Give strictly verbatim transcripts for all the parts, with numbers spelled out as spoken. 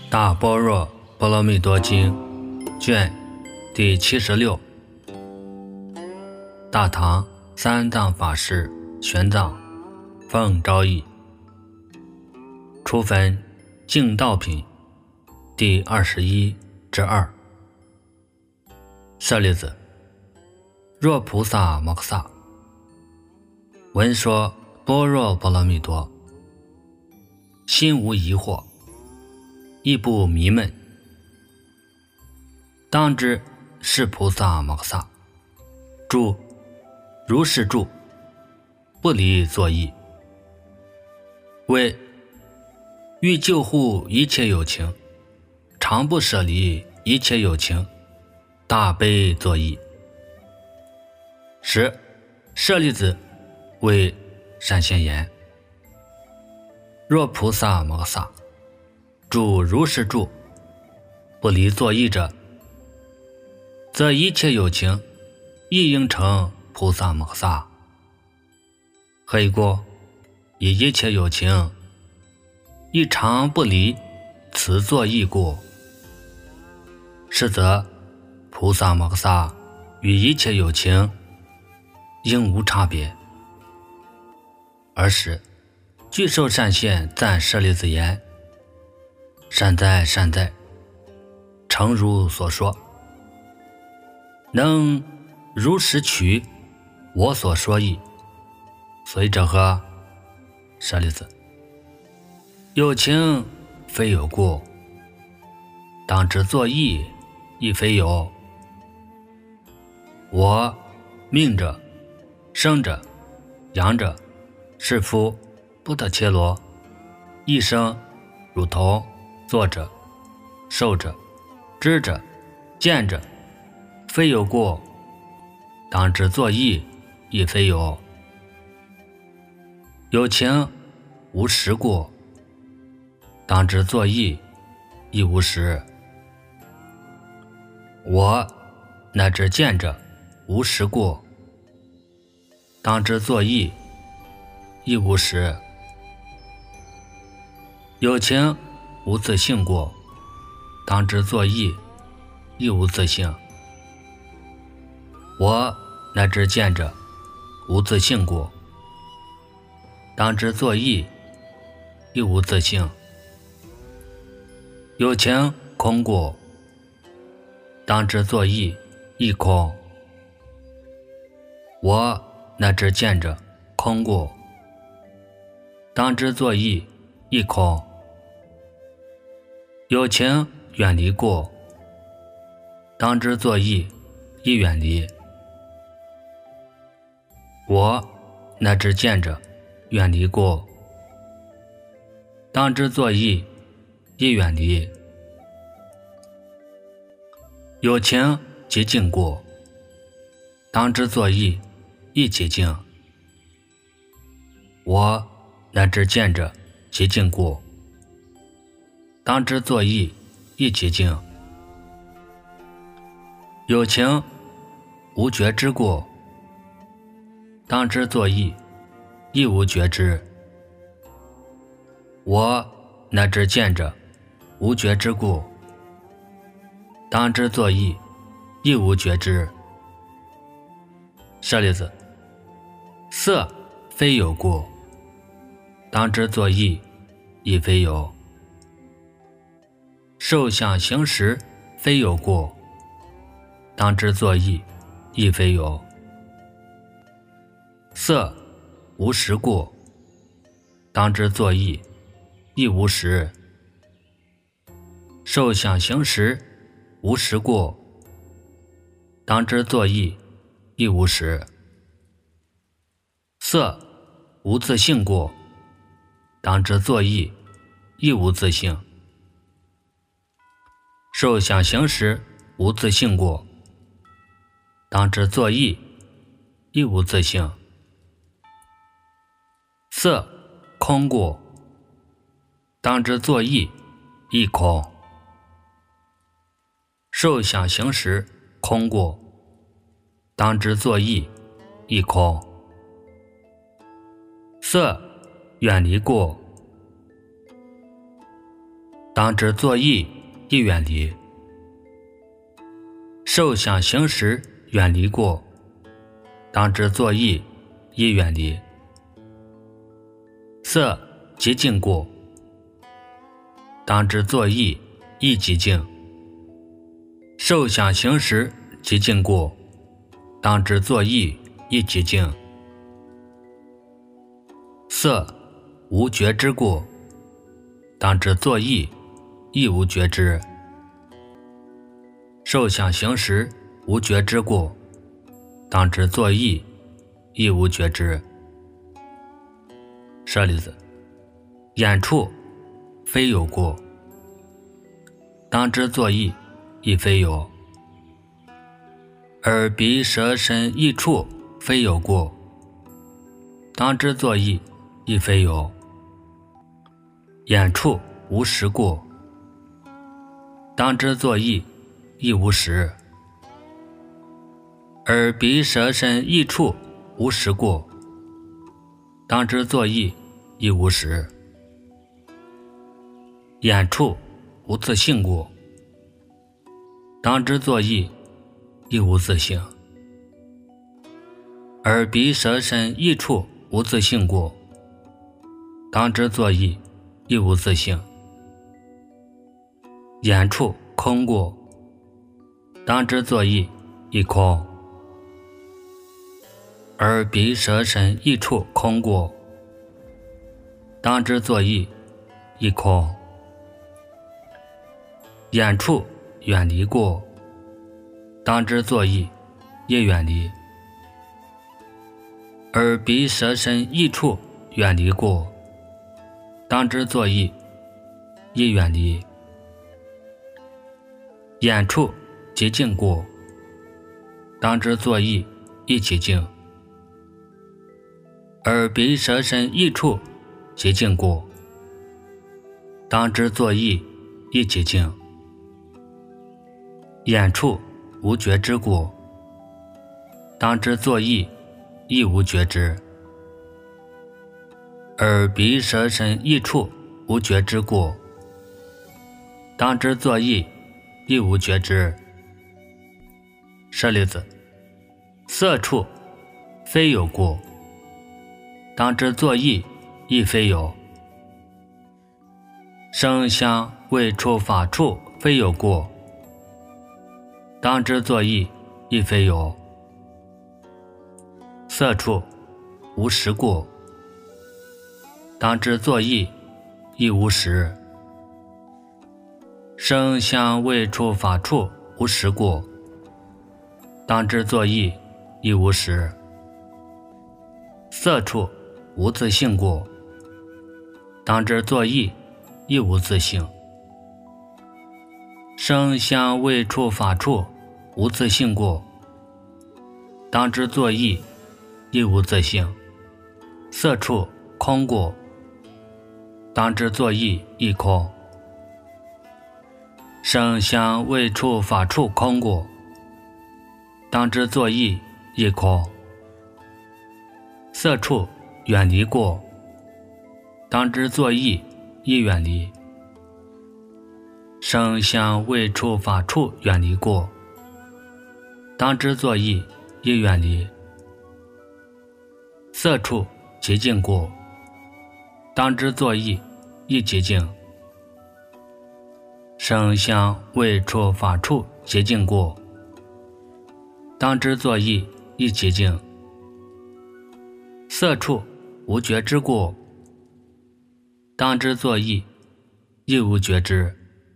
大般若波罗蜜多经卷第七十六，大唐三藏法师玄奘奉诏译，初分净道品第二十一之二。舍利子，若菩萨摩诃萨闻说般若波罗蜜多，心无疑惑，亦不迷闷，当知是菩萨摩诃萨住如是住，不离作意，为欲救护一切有情，常不舍离一切有情，大悲作意。十舍利子，为善现言，若菩萨摩诃萨住如是住，不离作意者，则一切有情亦应成菩萨摩诃萨。何以故？以一切有情亦常不离此作意故。是则菩萨摩诃萨与一切有情应无差别。尔时具受善现赞舍利子言：善哉善哉，诚如所说，能如实取我所说意。随者何？舍利子，有情非有故，当知作意亦非有。我命者、生者、养者、是夫、不得切罗，一生如同作者、受者、知者、见者，非有故，当知作意亦非有。有情无实故，当知作意亦无实。我乃至见者无实故，当知作意亦无实。有情无自性故，当知作意亦无自性。我乃至见者无自性故，当知作意亦无自性。有情空故，当知作意亦空。我乃至见者空故，当知作意亦空。有情远离故，当知作意亦远离。我乃至见者远离故，当知作意亦远离。有情极静故，当知作意亦极静。我乃至见者极静故，当知作意亦极静。有情无觉知故，当知作意亦无觉知。我乃至见者无觉知故，当知作意亦无觉知。舍利子，色非有故，当知作意亦非有。受想行识非有故，当知作意亦非有。色无实故，当知作意亦无实。受想行识无实故，当知作意亦无实。色无自性故，当知作意亦无自性。受想行识无自性故，当知作意亦无自性。色空故，当知作意亦空。受想行识空故，当知作意亦空。色远离故， 当知作意亦远离。受想行识远离过，当知作意亦远离。色极净过，当知作意亦极净。受想行识极净过，当知作意亦极净。色无觉知过，当知作意亦无觉知。受想行识无觉知过，当知作意亦无觉知。舍利子，眼处非有过，当知作意亦非有。耳鼻舌身意处非有过，当知作意亦非有。眼处无实过，当知作意亦无实。耳鼻舌身意处无实过，当知作意亦无实。眼处无自性过，当知作意亦无自性。耳鼻舌身意处无自性过，当知作意亦无自性。眼处空过，当知作意亦空。耳鼻舌身意处空过，当知作意亦空。眼处远离过，当知作意亦远离。耳鼻舌身意处远离过，当知作意亦远离。眼处极净过，当知作意亦极净。耳鼻舌身意处极净过，当知作意亦极净。眼处无觉知过，当知作意亦无觉知。耳鼻舌身意处无觉知过，当知作意亦无觉知。舍利子，色处非有过，当知作意亦非有。声香味触法处非有过，当知作意亦非有。色处无实过，当知作意亦无实。声香味触法处无实过，当知作意亦无实。色处无自性过，当知作意亦无自性。声香味触法处无自性过，当知作意亦无自性。色处空过，当知作意亦空。声香味触法处空过，当知作意亦空。色处远离过，当知作意亦远离。声香味触法处远离过，当知作意亦远离。色处极净过，当知作意亦极净。声香味触法处极净过，当知作意亦极净。色处无觉知过，当知作意亦无觉知。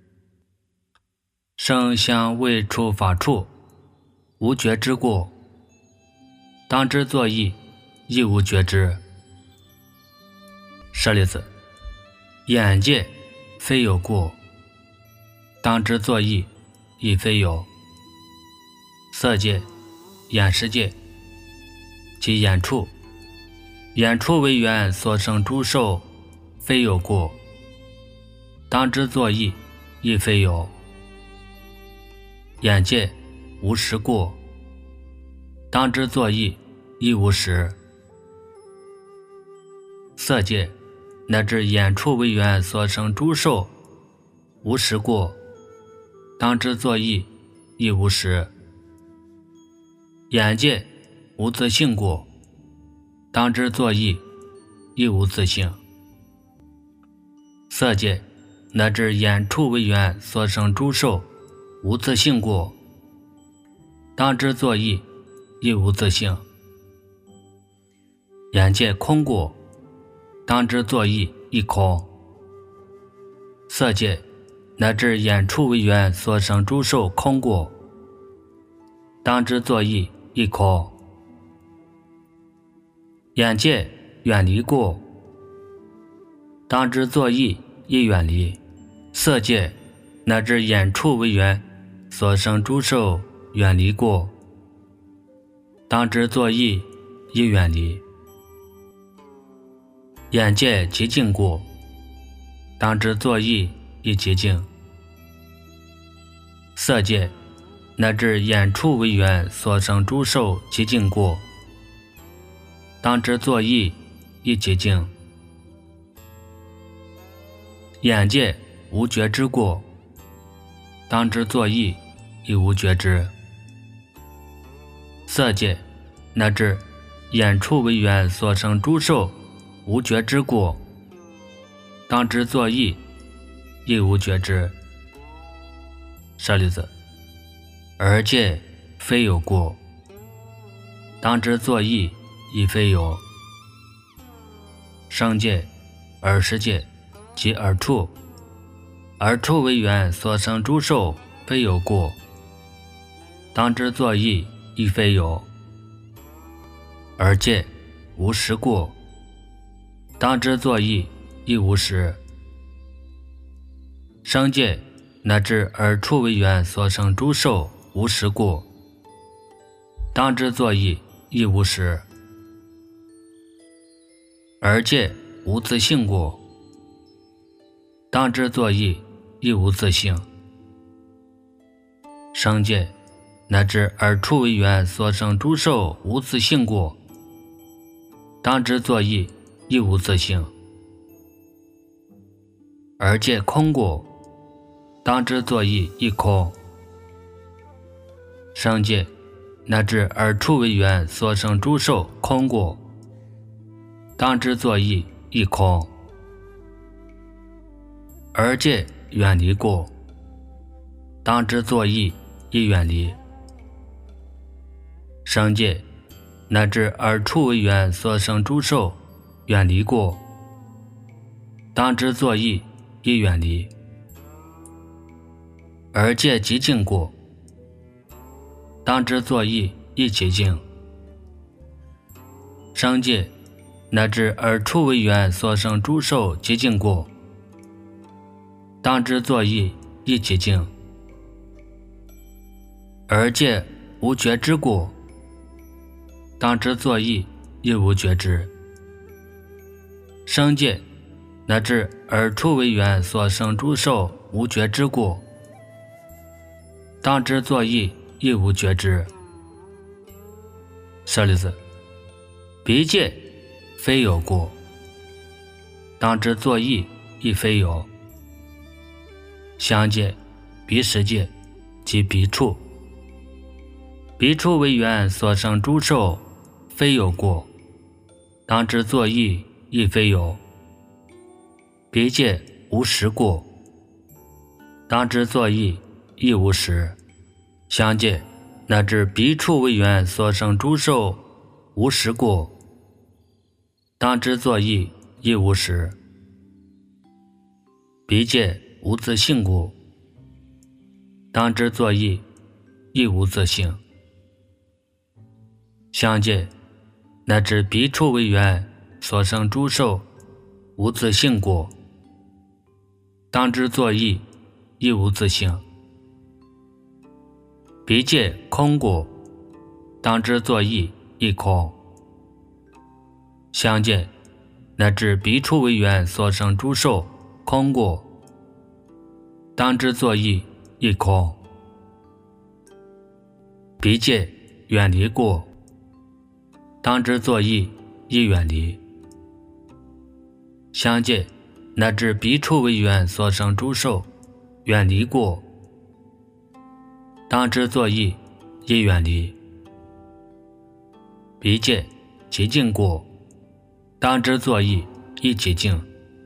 声香味触法处无觉知过，当知作意亦无觉知。舍利子，眼界非有过，当知作意亦非有。色界、眼识界即眼处，眼处为缘所生诸受，非有过，当知作意亦非有。眼界无实过，当知作意亦无实。色界乃至眼处为缘所生诸受， 无实过，当之作意，亦无实。眼界无自性过，当之作意，亦无自性。色界乃至眼触为缘所生诸受，无自性过，当之作意，亦无自性。眼界空过，当之作意，亦空。色界乃至眼触为缘所生诸受空过，当之作意，亦空。眼界远离过，当之作意，亦远离。色界乃至眼触为缘所生诸受远离过，当之作意，亦远离。眼界极净过，当之作意，亦极净。色界乃至眼触为缘所生诸受极净过，当之作意，亦极净。眼界无觉知过，当之作意，亦无觉知。色界乃至眼触为缘所生诸受无觉知过，当之作意，亦无觉知。舍利子，耳界非有过，当之作意，亦非有。声界、耳识界及耳触，耳触为缘所生诸受非有过，当之作意，亦非有。耳界无实过，当之作意，亦无实。声界乃至耳触为缘所生诸受无实过，当之作意，亦无实。耳界无自性过，当之作意，亦无自性。声界乃至耳触为缘所生诸受无自性过，当之作意，亦无自性。耳界空过，当之作意，亦空。声界乃至耳触为缘所生诸受空过，当之作意，亦空。耳界远离过，当之作意，亦远离。声界乃至耳触为缘所生诸受远离过，当之作意，亦远离。耳界极净过，当之作意，亦极净。声界乃至耳触为缘所生诸受极净过，当之作意，亦极净。耳界无觉知过，当之作意，亦无觉知。声界乃至耳触为缘所生诸受无觉知过，当之作意，亦无觉知。舍利子，鼻界非有过，当之作意，亦非有。香界、鼻识界及鼻触，鼻触为缘所生诸受非有过，当之作意，亦非有。鼻界无实过，当之作意，亦无实。香界乃至鼻触为缘所生诸受无实过，当之作意，亦无实。鼻界无自性过，当之作意，亦无自性。香界乃至鼻触为缘所生诸受无自性过，当之作意，亦无自性。鼻界空过，当之作意，亦空。香界乃至鼻触为缘所生诸受空过，当之作意，亦空。鼻界远离过，当之作意，亦远离。香界乃至鼻触为缘所生诸受远离过；当之作意，亦远离。鼻界极尽过，当之作意，亦极尽。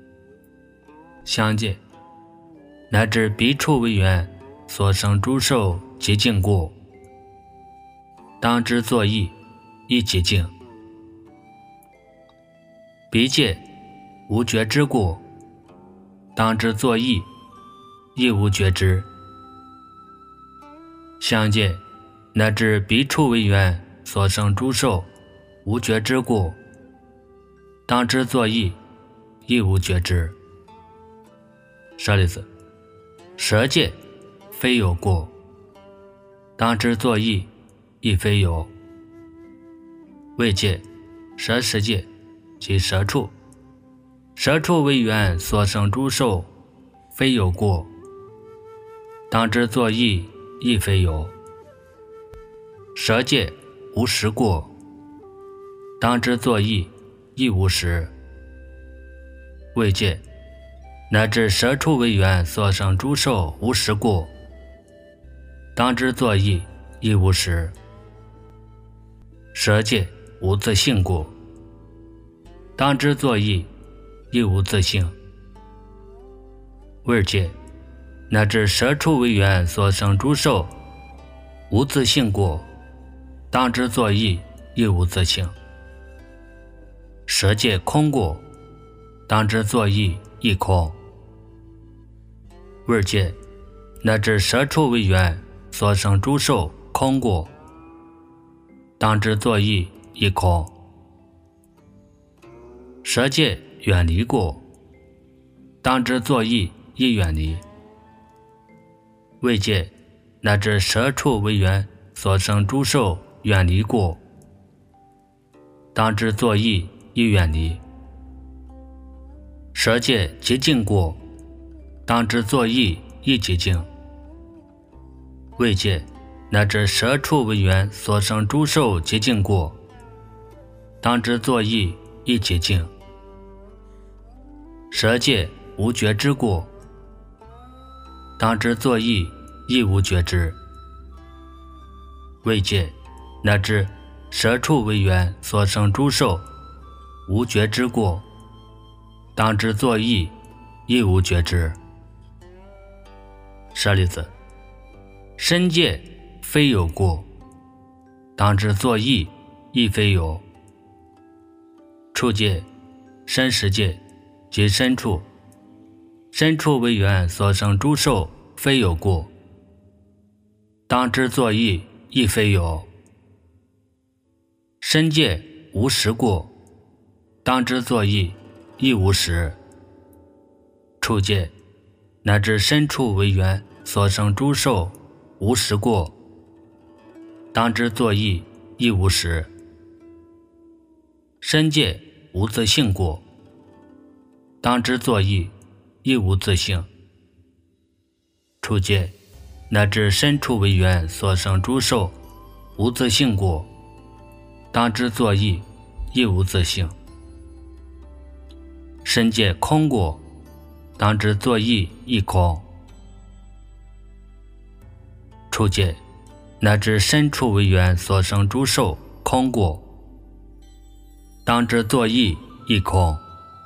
相界乃至鼻处为缘所生诸受极尽过，当之作意，亦极尽。鼻界无觉知过，当之作意，亦无觉知。相界乃至鼻处为缘所生诸受无觉知过，当之作意，亦无觉知。舍利子，舌界非有过，当之作意，亦非有。味界、舌识界及舌处，舌处为缘所生诸受非有过，当之作意，亦非有。舌界无实过，当之作意，亦无实。味界乃至舌处为缘所生诸受无实过，当之作意，亦无实。舌界无自性过，当之作意，亦无自性。味界乃至舌处为缘所生诸受无自性过，当之作意，亦无自性。舌界空过，当之作意，亦空。味界乃至舌处为缘所生诸受空过，当之作意，亦空。舌界远离过，当之作意，亦远离。味界乃至舌处为缘所生诸受远离过，当之作意，亦远离。舌界极尽过，当之作意，亦极尽。味界乃至舌处为缘所生诸受极尽过，当之作意，亦极尽。舌界无觉知过，当之作意，亦无觉知。味界乃至舌处为缘所生诸受无觉知过，当之作意，亦无觉知。舍利子，身界非有过，当之作意，亦非有。处界、身识界及身处，身处为缘所生诸受非有过，当之作意，亦非有。身界无实过，当之作意，亦无实。处界乃至身处为缘所生诸受无实过，当之作意，亦无实。身界无自性过，当之作意，亦无自性。处界乃至身处为缘所生诸受无自性过，当之作意，亦无自性。身界空过，当之作意，亦空。处界乃至身处为缘所生诸受空过，当之作意，亦空。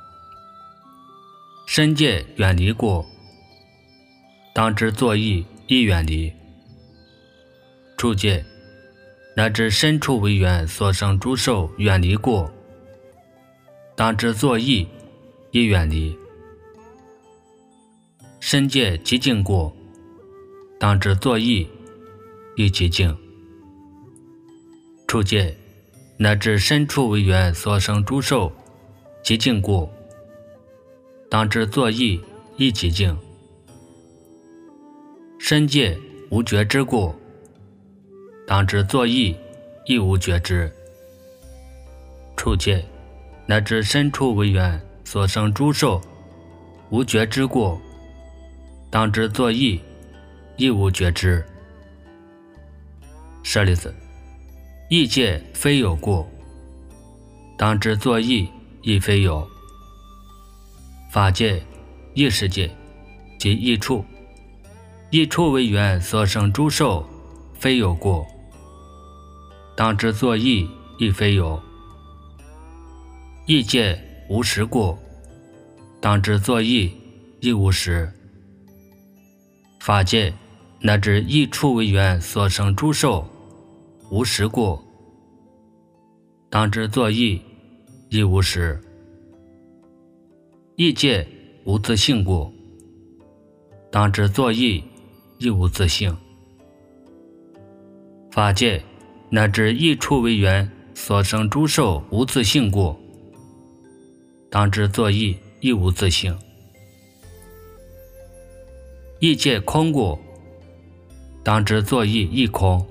身界远离过，当之作意，亦远离。处界乃至身处为缘所生诸受远离过，当之作意，亦远离。身界极尽过，当之作意，亦极尽。处界乃至身处为缘所生诸受极尽过，当之作意，亦极尽。身界无觉知过，当之作意，亦无觉知。处界乃至身处为缘所生诸受无觉知过，当之作意，亦无觉知。舍利子，意界非有过，当之作意，亦非有。法界、意识界及意处， 一处为缘所生诸受，非有过。当知作意，亦非有。意界无实过，当知作意，亦无实。法界乃至一处为缘所生诸受，无实过，当知作意，亦无实。意界无自性过，当知作意，亦无自性。法界乃至一处为缘所生诸受，无自性过，当知作意，亦无自性。意界空过，当知作意，亦空。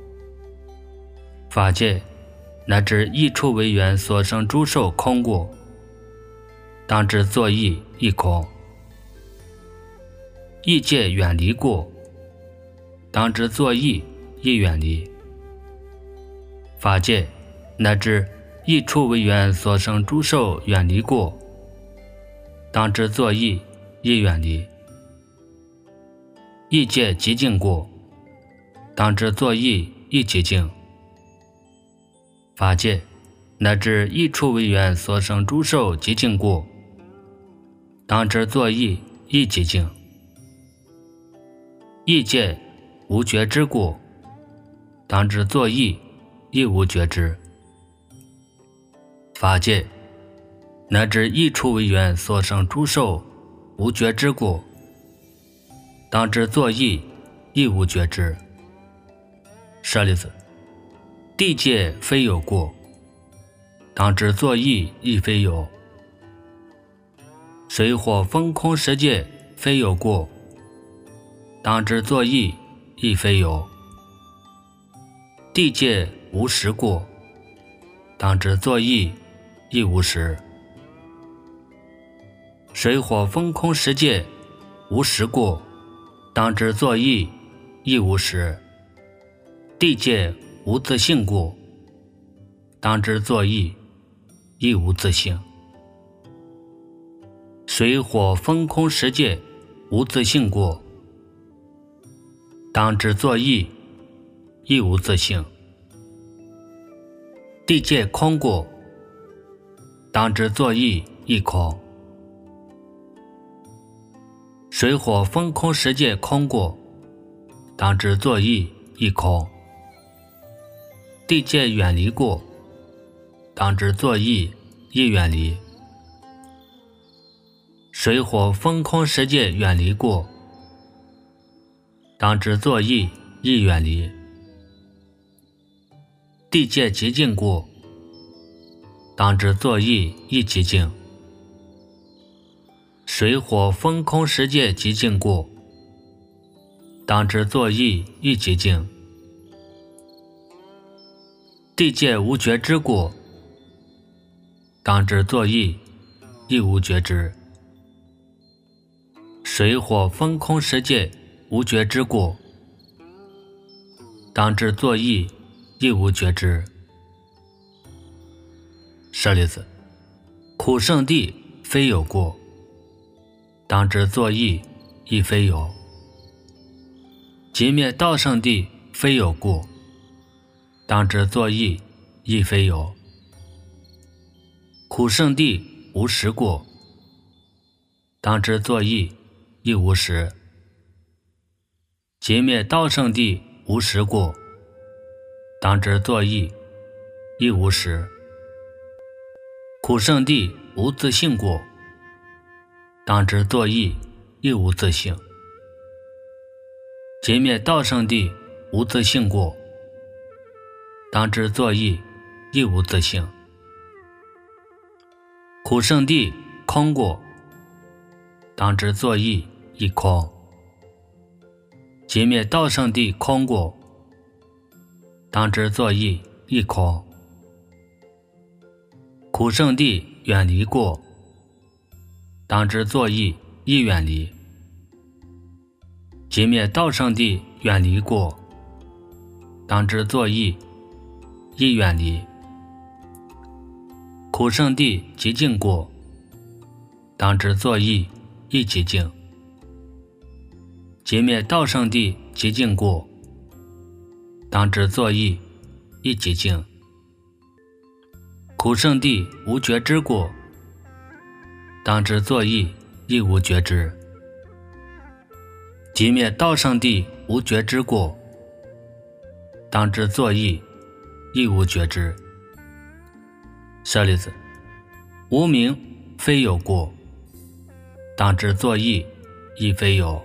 法界乃至一处为缘所生诸受空过，当知作意，亦空。意界远离过，当知作意，亦远离。法界乃至一处为缘所生诸受远离过，当知作意，亦远离。意界极静过，当知作意，亦极静。法界乃至一处为缘所生诸受极静过，当知作意，亦极静。意界无觉知过，当知作意，亦无觉知。法界乃至一处为缘所生诸受无觉知过，当知作意，亦无觉知。舍利子，地界非有过，当知作意，亦非有。水火风空十界非有过，当知作意，亦非有。地界无实过，当知作意，亦无实。水火风空十界无实过，当知作意，亦无实。地界无自性过，当知作意，亦无自性。水火风空十界无自性过，当知作意，亦无自性。地界空过，当知作意，亦空。水火风空十界空过，当知作意，亦空。地界远离过，当知作意，亦远离。水火风空十界远离过，当知作意，亦远离。地界极静过，当知作意，亦极静。水火风空十界极静过，当知作意，亦极静。地界无觉知过，当知作意，亦无觉知。水火风空十界无觉知过，当知作意，亦无觉知。舍利子，苦圣地非有过，当知作意，亦非有。极灭道圣地非有过，当知作意，亦非有。苦圣地无实过，当知作意，亦无实。极灭道圣地无实过，当知作意，亦无实。苦圣地无自性过，当知作意，亦无自性。极灭道圣地无自性过，当知作意，亦无自性。苦圣地空过，当知作意，亦空。极灭道圣地空过，当知作意，亦空。苦圣地远离过，当知作意，亦远离。极灭道圣地远离过，当知作意，亦远离。苦圣地极静过，当知作意，亦极静。 即灭道圣地极尽故，当知作意亦极尽。苦圣地无觉知故，当知作意亦无觉知。即灭道圣地无觉知故，当知作意亦无觉知。舍利子，无名非有故，当知作意亦非有。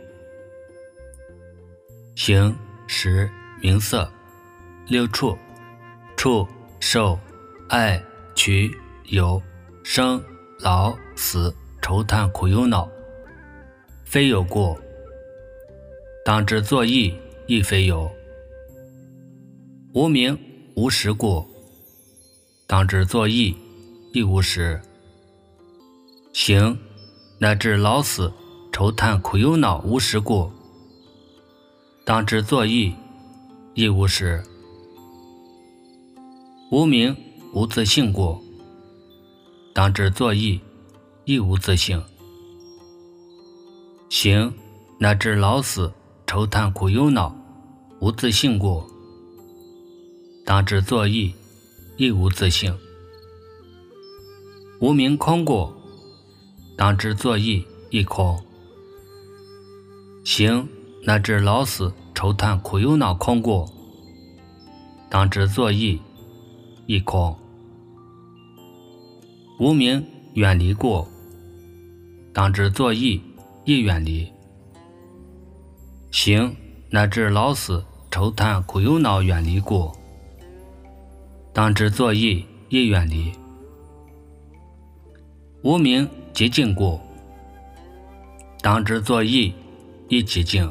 形、识、名色六处，触、受、爱、取、有、生、老、死、愁叹苦忧恼，非有故，当知作意亦非有。无名无实故，当知作意亦无实。形乃至老死愁叹苦忧恼无实故，当知作意亦无实。无名无自性故，当知作意亦无自性。形乃至老死愁叹苦忧恼无自性故，当知作意亦无自性。无名空故，当知作意亦空。形乃至老死愁叹苦忧恼空故，当知作意亦空。无名远离故，当知作意亦远离。形乃至老死愁叹苦忧恼远离故，当知作意亦远离。无名极尽故，当知作意亦极尽。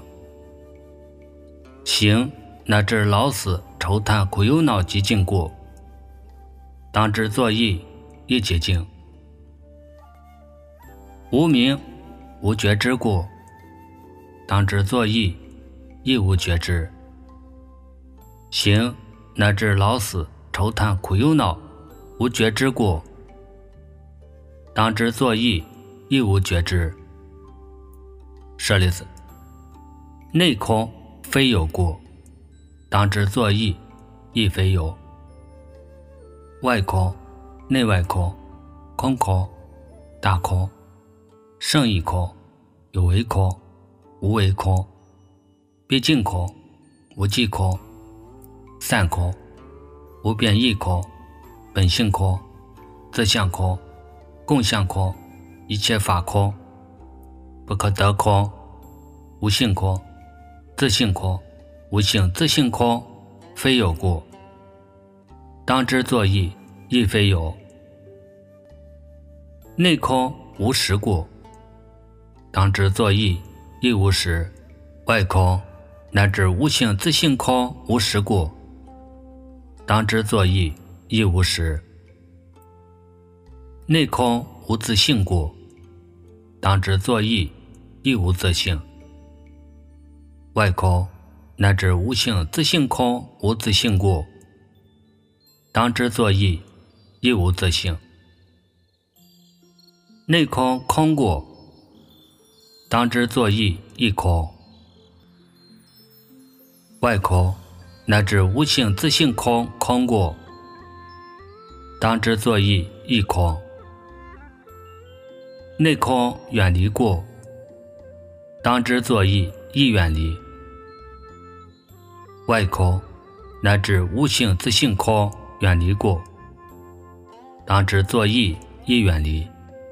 形乃至老死愁叹苦忧恼极尽故，当知作意亦极尽。无名无觉知故，当知作意亦无觉知。形乃至老死愁叹苦忧恼无觉知故，当知作意亦无觉知。舍利子，内空非有故，当知作意亦非有。外空、内外空、空空、大空、圣义空、有为空、无为空、毕竟空、无际空、散空、无变异空、本性空、自相空、共相空、一切法空、不可得空、无性空、自性空、无性自性空，非有故，当知作意亦非有。内空无实故，当知作意亦无实。外空乃至无性自性空无实故，当知作意亦无实。内空无自性故，当知作意亦无自性。外空乃至无性自性空无自性故，当知作意亦无自性。内空空故，当知作意亦空。外空乃至无性自性空空故，当知作意亦空。内空远离故，当知作意亦远离。外空乃至无性自性空远离故，当知作意亦远离。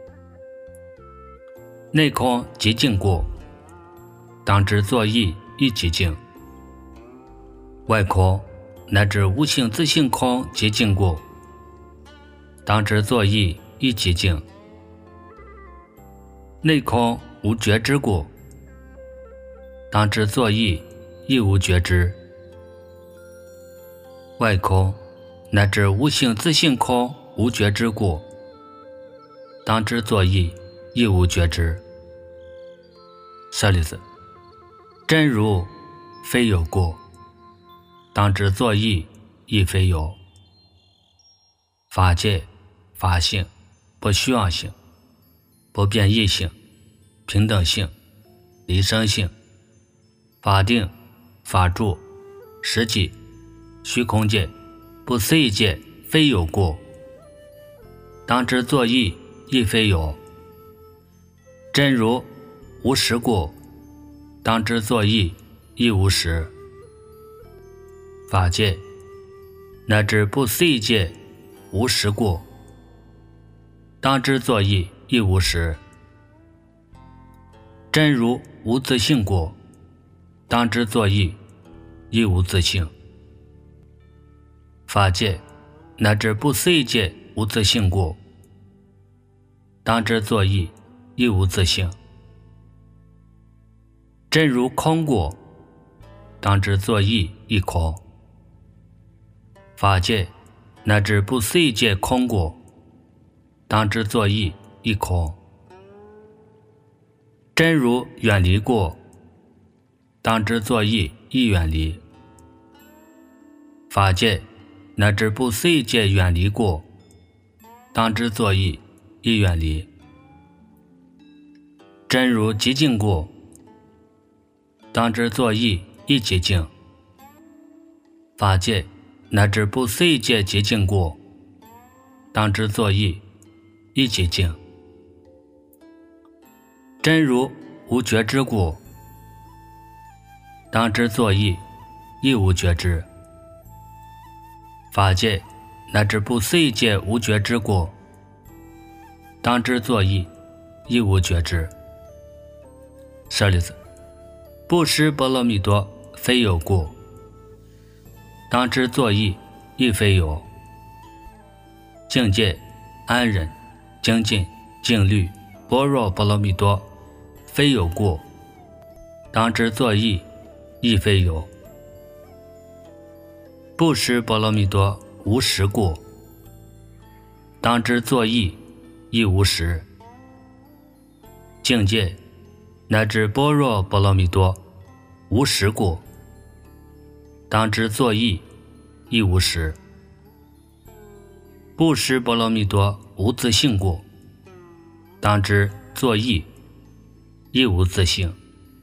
内空极尽故，当知作意亦极尽。外空乃至无性自性空极尽故，当知作意亦极尽。内空无觉知故，当知作意亦无觉知。外空乃至无性自性空无觉知故，当知作意亦无觉知。舍利子，真如非有故，当知作意亦非有。法界、法性、不虚妄性、不变异性、平等性、离生性、 法定、法住、实际、虚空界、不思议界，非有故，当知作意亦非有。真如无实故，当知作意亦无实。法界乃至不思议界无实故，当知作意亦无实。真如无自性故，当知作意亦无自性。法界乃至不思议界无自性故，当知作意亦无自性。真如空故，当知作意亦空。法界乃至不思议界空故，当知作意亦空。真如远离故，当知作意亦远离。法界乃至不思议界远离故，当知作意亦远离。真如极静故，当知作意亦极静。法界乃至不思议界极静故，当知作意亦极静。真如无觉知故，当知作意亦无觉知。法界乃至不思议界无觉知故，当知作意亦无觉知。舍利子，不识波罗蜜多非有故，当知作意亦非有。境界、安忍、精进、静虑、般若波罗蜜多非有故，当知作意亦非有。不识波罗蜜多无实故，当知作意亦无实。境界乃至般若波罗蜜多无实故，当知作意亦无实。不识波罗蜜多无自性故，当知作意亦无自性。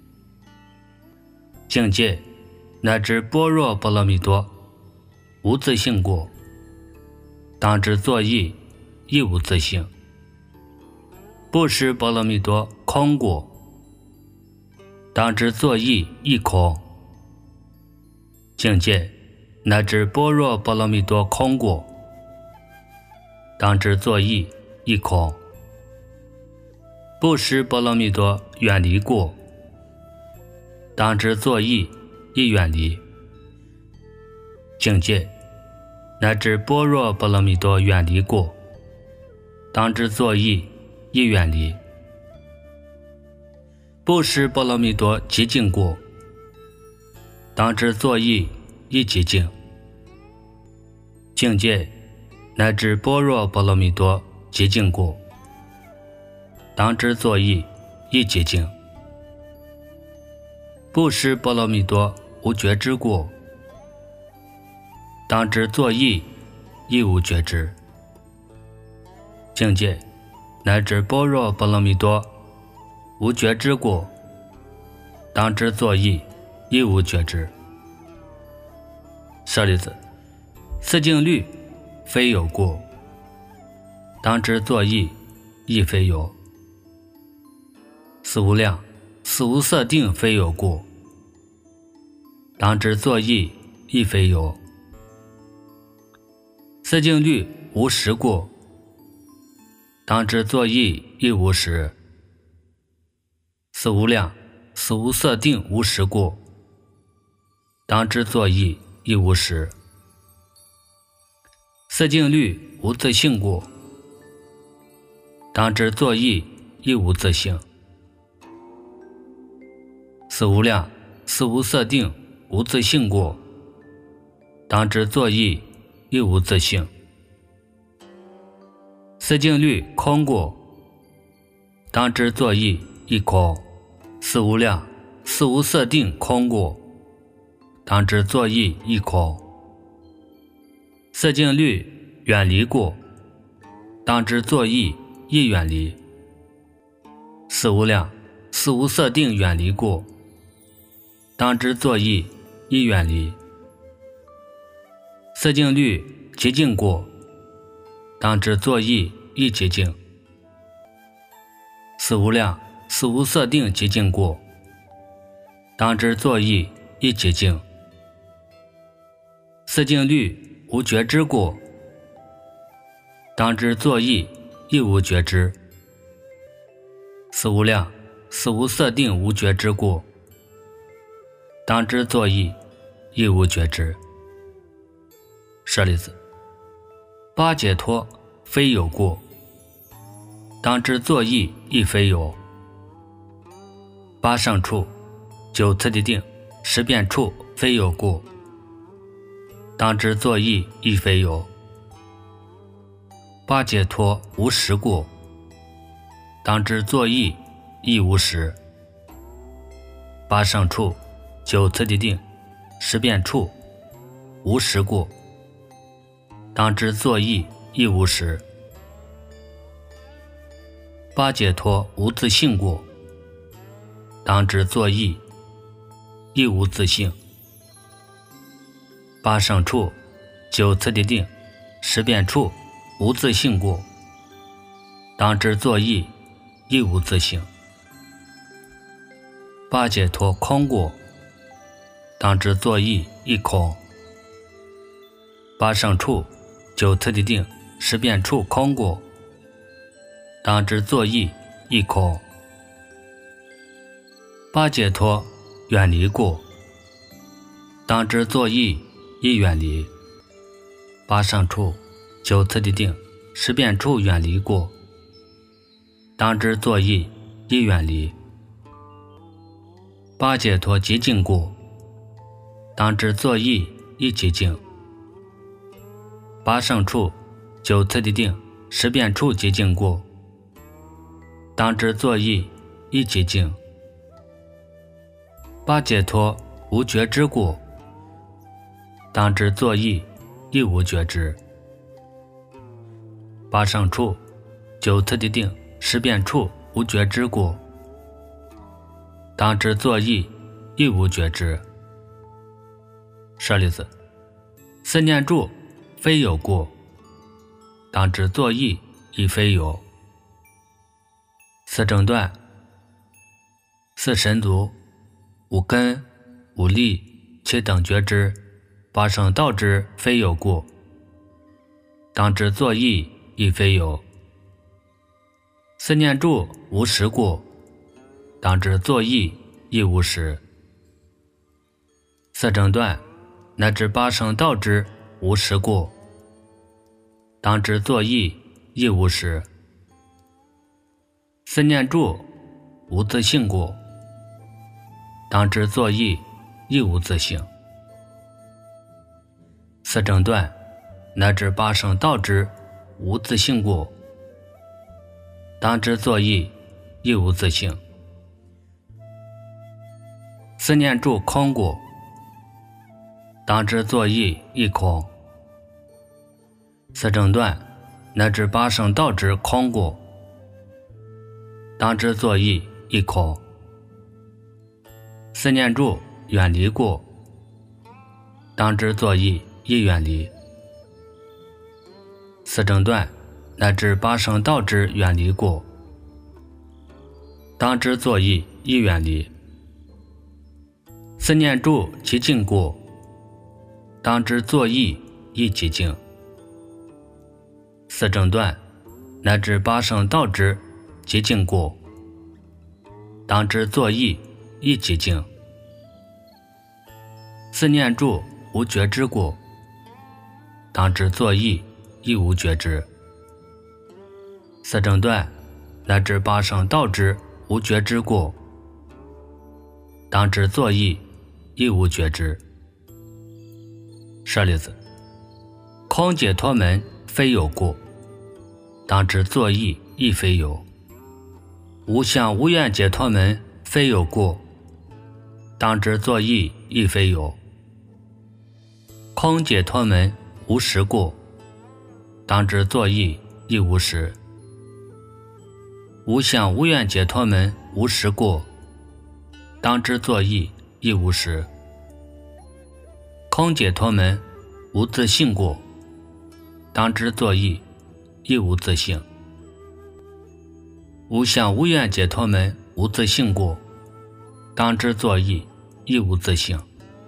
境界乃至般若波罗蜜多无自性故，当知作意亦无自性。不识波罗蜜多空故，当知作意亦空。境界乃至般若波罗蜜多空故，当知作意亦空。不识波罗蜜多远离故，当知作意亦远离。境界乃至般若波罗蜜多远离故，当知作意亦远离。不识波罗蜜多极静故，当知作意亦极静。境界乃至般若波罗蜜多极静故，当知作意亦极静。不识波罗蜜多无觉知故，当知作意亦无觉知。境界乃至般若波罗蜜多无觉知故，当知作意亦无觉知。舍利子，四境律非有故，当知作意亦非有。四无量、四无色定非有故，当知作意亦非有。四境律无实故，当知作意亦无实。四无量、四无色定无实故，当知作意亦无实。四境律无自性故，当知作意亦无自性。四无量、四无色定无自性故，当知作意亦无自性。四境律空故，当知作意亦空。四无量、四无色定空故，当知作意亦空。四境律远离故，当知作意亦远离。四无量、四无色定远离故， 当之作意，亦远离。四净律极净过，当之作意，亦极净。四无量、四无色定极净过，当之作意，亦极净。四净律无觉知过，当之作意，亦无觉知。四无量、四无色定无觉知过，当之作意，亦无觉知。舍利子，八解脱非有过，当之作意，亦非有。八胜处、九次第定、十变处非有过，当之作意，亦非有。八解脱无实过，当之作意，亦无实。八胜处、九次第定、十变处无实过，当之作意，亦无实。八解脱无自性过，当之作意，亦无自性。八胜处、九次第定、十变处无自性过，当之作意，亦无自性。八解脱空过，当之作意，亦空。八胜处、九次第定、十变处空过，当之作意，亦空。八解脱远离过，当之作意，亦远离。八胜处、九次第定、十变处远离过，当之作意，亦远离。八解脱极净过，当之作意，亦极净。八胜处、九次第定、十变处极净过，当之作意，亦极净。八解脱无觉知过，当之作意，亦无觉知。八胜处、九次第定、十变处无觉知过，当之作意，亦无觉知。舍利子，四念住非有过，当之作意，亦非有。四正断、四神足、五根、五力、七等觉知、八圣道之非有过，当之作意，亦非有。四念住无实过，当之作意，亦无实。四正断乃至八圣道之无实过，当之作意，亦无实。四念住无自性过，当之作意，亦无自性。四正断乃至八圣道之无自性过，当之作意，亦无自性。四念住空过，当之作意，亦空。四正断乃至八圣道之空过，当之作意，亦空。四念住远离过，当之作意，亦远离。四正断乃至八圣道之远离过，当之作意，亦远离。四念住极净过，当之作意，亦极净。四正断乃至八圣道之极净过，当之作意，亦极净。四念住无觉知过，当之作意，亦无觉知。四正断乃至八圣道之无觉知过，当之作意，亦无觉知。舍利子，空解脱门非有过，当之作意，亦非有。无相无愿解脱门非有过，当之作意，亦非有。空解脱门无实过，当之作意，亦无实。无相无愿解脱门无实过，当之作意， 亦无实。空解脱门，无自性故，当知作意，亦无自性。无相无愿解脱门，无自性故，当知作意，亦无自性。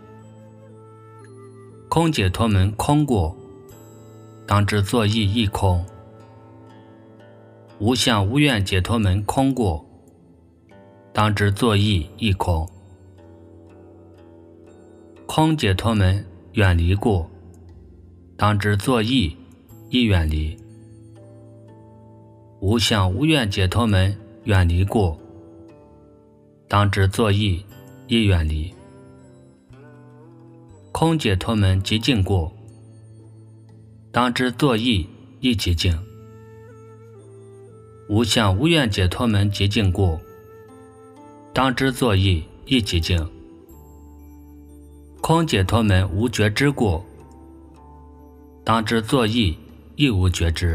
空解脱门空故，当知作意亦空。无相无愿解脱门空故，当知作意亦空。空解脱门远离故，当知作意亦远离。无相无愿解脱门远离故，当知作意亦远离。空解脱门极静故，当知作意亦极静。无相无愿解脱门极静故，当知作意亦极静。空解脱门无觉知故，当知作意亦无觉知。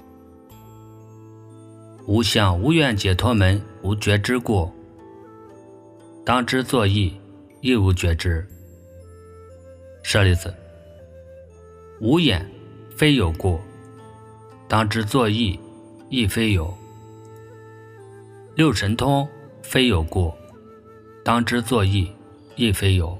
无相无愿解脱门无觉知故，当知作意亦无觉知。舍利子，无眼非有故，当知作意亦非有。六神通非有故，当知作意亦非有。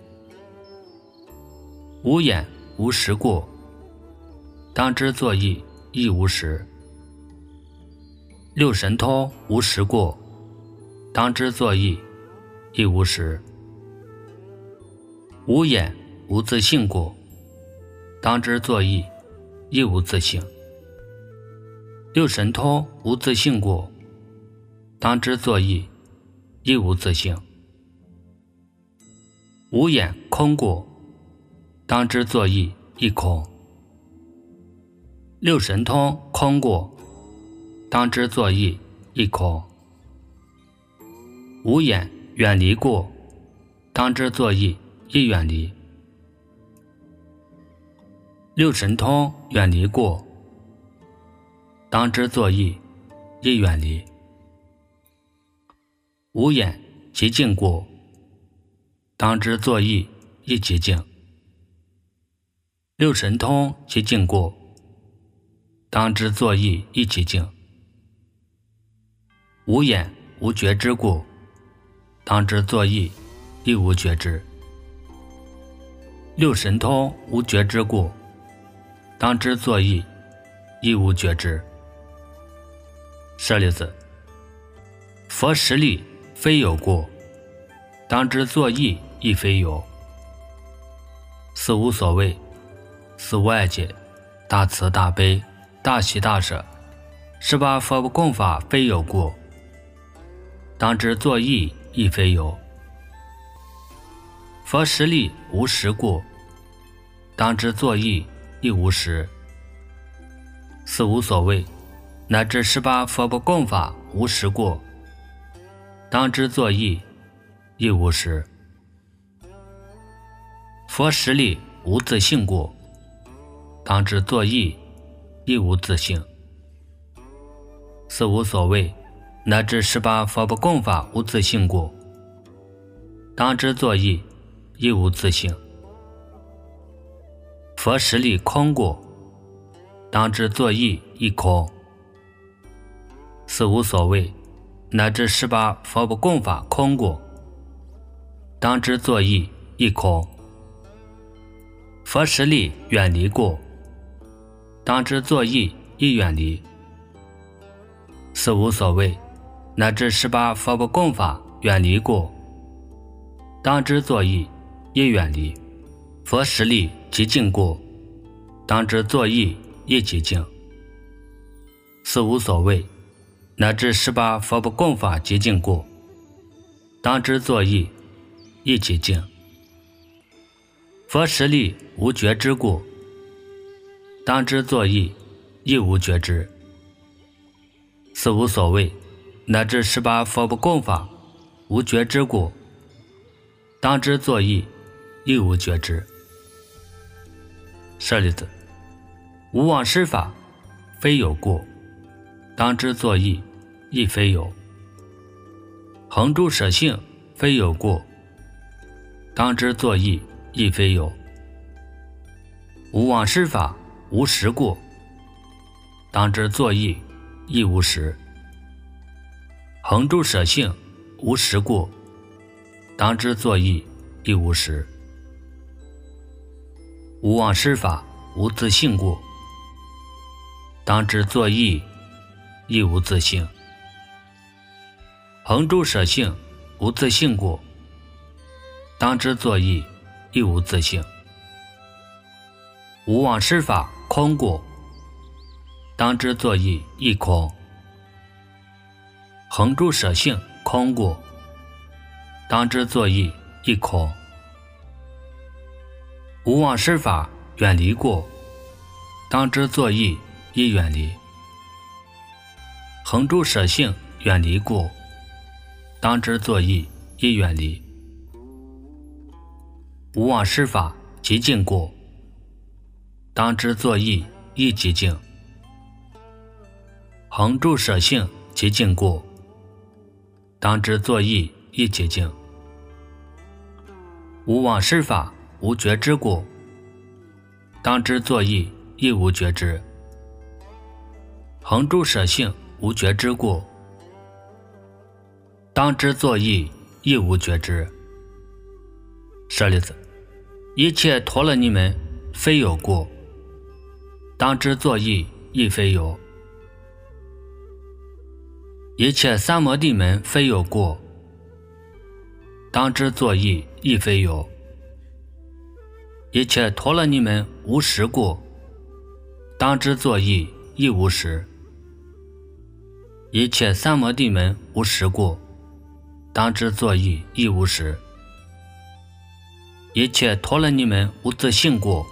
无眼无实故，当知作意亦无实。六神通无实故，当知作意亦无实。无眼无自性故，当知作意亦无自性。六神通无自性故，当知作意亦无自性。无眼空故，当知作意亦空。六神通空故，当知作意亦空。无眼远离故，当知作意亦远离。六神通远离故，当知作意亦远离。无眼极静故，当知作意亦极静。六神通极静故，当知作意亦极静。无眼无觉知故，当知作意亦无觉知。六神通无觉知故，当知作意亦无觉知。舍利子，佛实力非有故，当知作意亦非有。四无所谓，四无碍解，大慈大悲，大喜大舍，十八佛供法非有故，当知作意亦非有。佛实力无实故，当知作意亦无实。四无所谓，乃至十八佛不供法无实故，当知作意亦无实。佛实力无自性故，当知作意亦无自性。四无所谓，乃至十八佛不供法无自性故，当知作意亦无自性。佛实力空故，当知作意亦空。四无所谓，乃至十八佛不供法空故，当知作意亦空。佛实力远离故，当知作意亦远离。四无所谓，乃至十八佛不供法远离故，当知作意亦远离。佛实力极静故，当知作意亦极静。四无所谓，乃至十八佛不供法极静故，当知作意亦极静。佛实力无觉知故，当知作意亦无觉知。四无所谓，乃至十八佛不供法无觉知故，当知作意亦无觉知。舍利子，无忘失法非有故，当知作意亦非有。恒诸舍性非有故， 当知作意，亦非有。无妄施法，无实故，当知作意，亦无实。恒诸舍性，无实故，当知作意，亦无实。无妄施法，无自性故，当知作意，亦无自性。恒诸舍性，无自性故，当知作意，亦无自性。无妄施法，空故，当知作意，亦空。恒诸舍性，空故，当知作意，亦空。无妄施法，远离故，当知作意，亦远离。恒诸舍性，远离故，当知作意，亦远离。无妄施法，极静故，当知作意，亦极静。恒诸舍性，极静故，当知作意，亦极静。无妄施法，无觉知故，当知作意，亦无觉知。恒诸舍性，无觉知故，当知作意，亦无觉知。舍利子，一切陀罗尼门非有故，当知作意，亦非有。一切三摩地门非有故，当知作意，亦非有。一切陀罗尼门无实故，当知作意，亦无实。一切三摩地门无实故，当知作意，亦无实。一切陀罗尼门无自性故，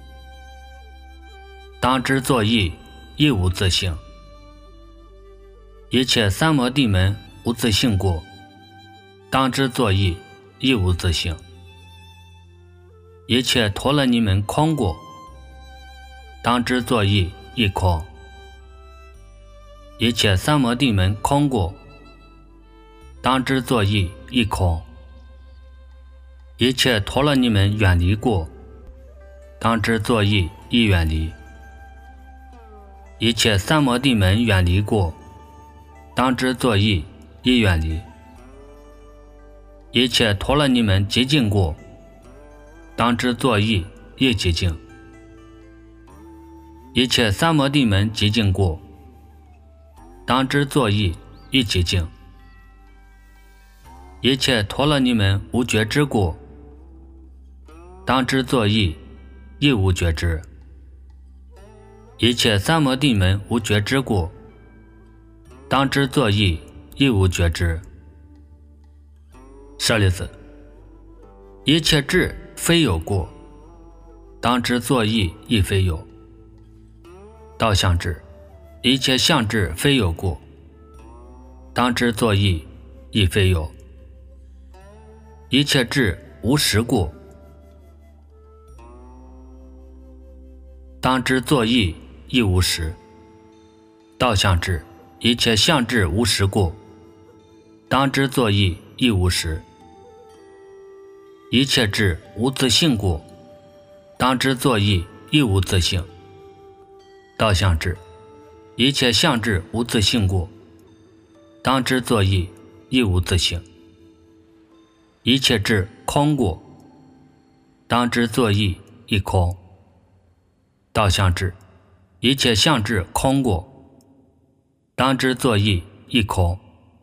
当知作意，亦无自性。一切三摩地门无自性故，当知作意，亦无自性。一切陀罗尼门空故，当知作意，亦空。一切三摩地门空故，当知作意，亦空。一切陀罗尼门远离故，当知作意，亦远离。一切三摩地门远离故，当知作意，亦远离。一切陀罗尼门极静故，当知作意，亦极静。一切三摩地门极静故，当知作意，亦极静。一切陀罗尼门无觉知故，当知作意，亦无觉知。一切三摩地门无觉知故，当知作意，亦无觉知。舍利子，一切智非有故，当知作意，亦非有。道相智，一切相智非有故，当知作意，亦非有。一切智无实故，当知作意，亦无实。道相智，一切相智无实故，当知作意，亦无实。一切智无自性故，当知作意，亦无自性。道相智，一切相智无自性故，当知作意，亦无自性。一切智空故，当知作意，亦空。道相智，一切相智空故，当知作意，亦空。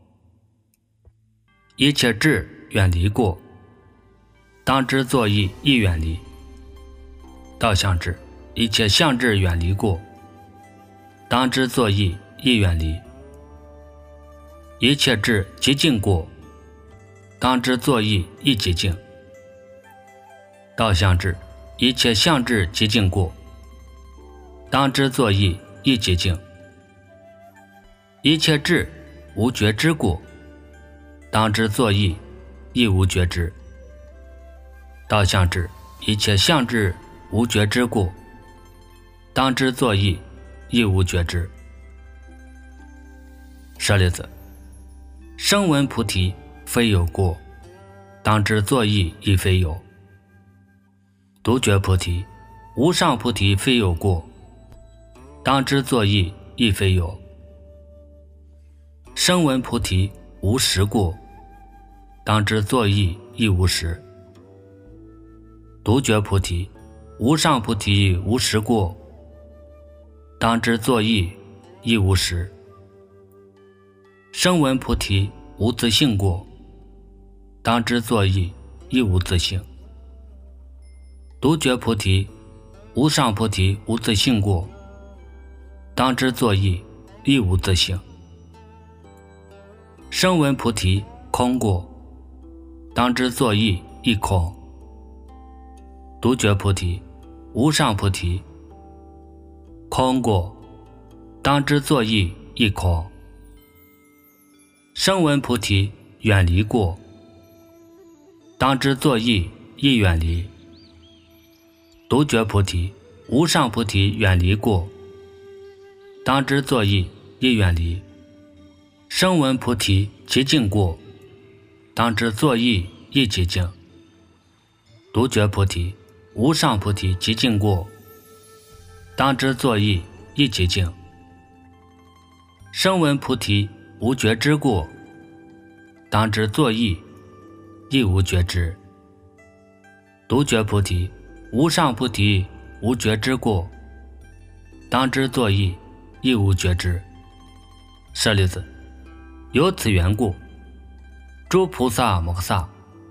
一切智远离故，当知作意，亦远离。道相智，一切相智远离故，当知作意，亦远离。一切智极静故，当知作意，亦极静。道相智，一切相智极静故，当知作意，亦极静。一切智无觉知故，当知作意，亦无觉知。道相智，一切相智无觉知故，当知作意，亦无觉知。舍利子，声闻菩提非有故， 当知作意亦非有。独觉菩提，无上菩提非有故，当知作意亦非有。声闻菩提无实故，当知作意亦无实。独觉菩提，无上菩提无实故，当知作意亦无实。声闻菩提无自性故，当知作意亦无自性。独觉菩提，无上菩提无自性故，当知作意亦无自性。声闻菩提空故，当知作意亦空。独觉菩提，无上菩提空故，当知作意亦空。声闻菩提远离故，当知作意亦远离。独觉菩提，无上菩提远离故，当知作意亦远离。声闻菩提极静故，当知作意亦极静。独觉菩提，无上菩提极静故，当知作意亦极静。声闻菩提无觉知故，当知作意亦无觉知。独觉菩提，无上菩提无觉知故，当知作意亦无觉知。舍利子，由此缘故，诸菩萨摩诃萨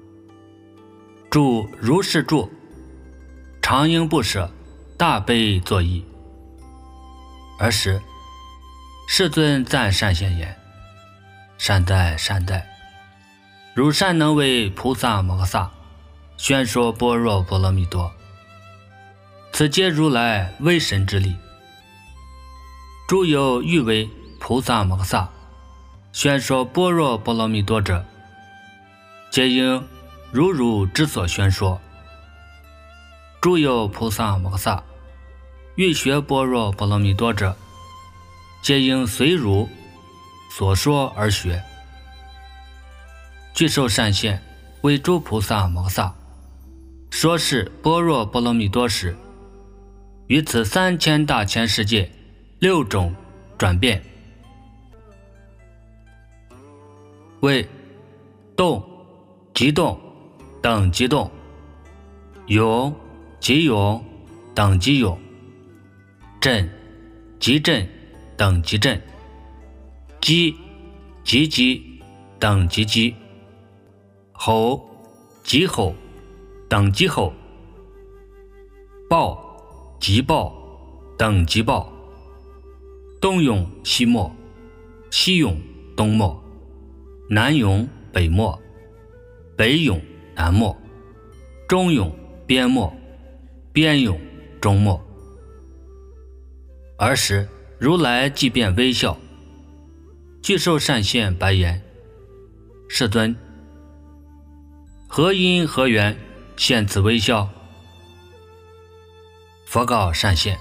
住如是住，常应不舍大悲作意。尔时世尊赞善现言：善哉善哉，汝善能为菩萨摩诃萨宣说般若波罗蜜多，此皆如来威神之力。诸有欲为菩萨摩诃萨宣说般若波罗蜜多者，皆应如汝之所宣说。诸有菩萨摩诃萨欲学般若波罗蜜多者，皆应随汝所说而学。具受善现为诸菩萨摩诃萨说是般若波罗蜜多时，于此三千大千世界六种转变，为动即动等即动，勇即勇等即勇，震即震等即震，击即击等即击，吼即吼等即吼，暴即暴等即暴，东涌西没，西涌东没，南涌北没，北涌南没，中涌边没，边涌中没。尔时如来即便微笑，具受善现白言：世尊，何因何缘现此微笑？佛告善现：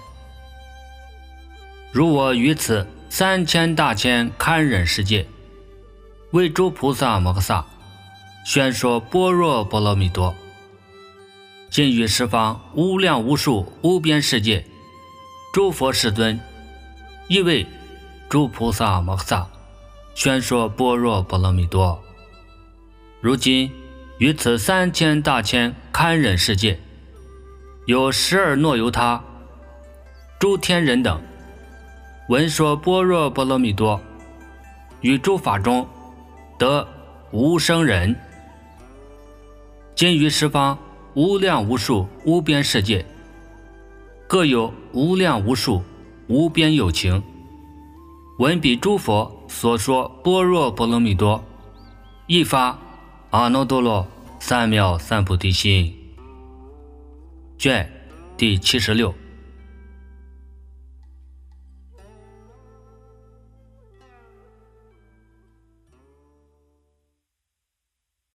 如我于此三千大千堪忍世界，为诸菩萨摩诃萨宣说般若波罗蜜多，今于十方无量无数无边世界，诸佛世尊亦为诸菩萨摩诃萨宣说般若波罗蜜多。如今于此三千大千堪忍世界，有十二诺由他诸天人等闻说般若波罗蜜多，于诸法中得无生忍。今于十方无量无数无边世界，各有无量无数无边有情，闻彼诸佛所说般若波罗蜜多，亦发阿耨多罗三藐三菩提心。卷第七十六。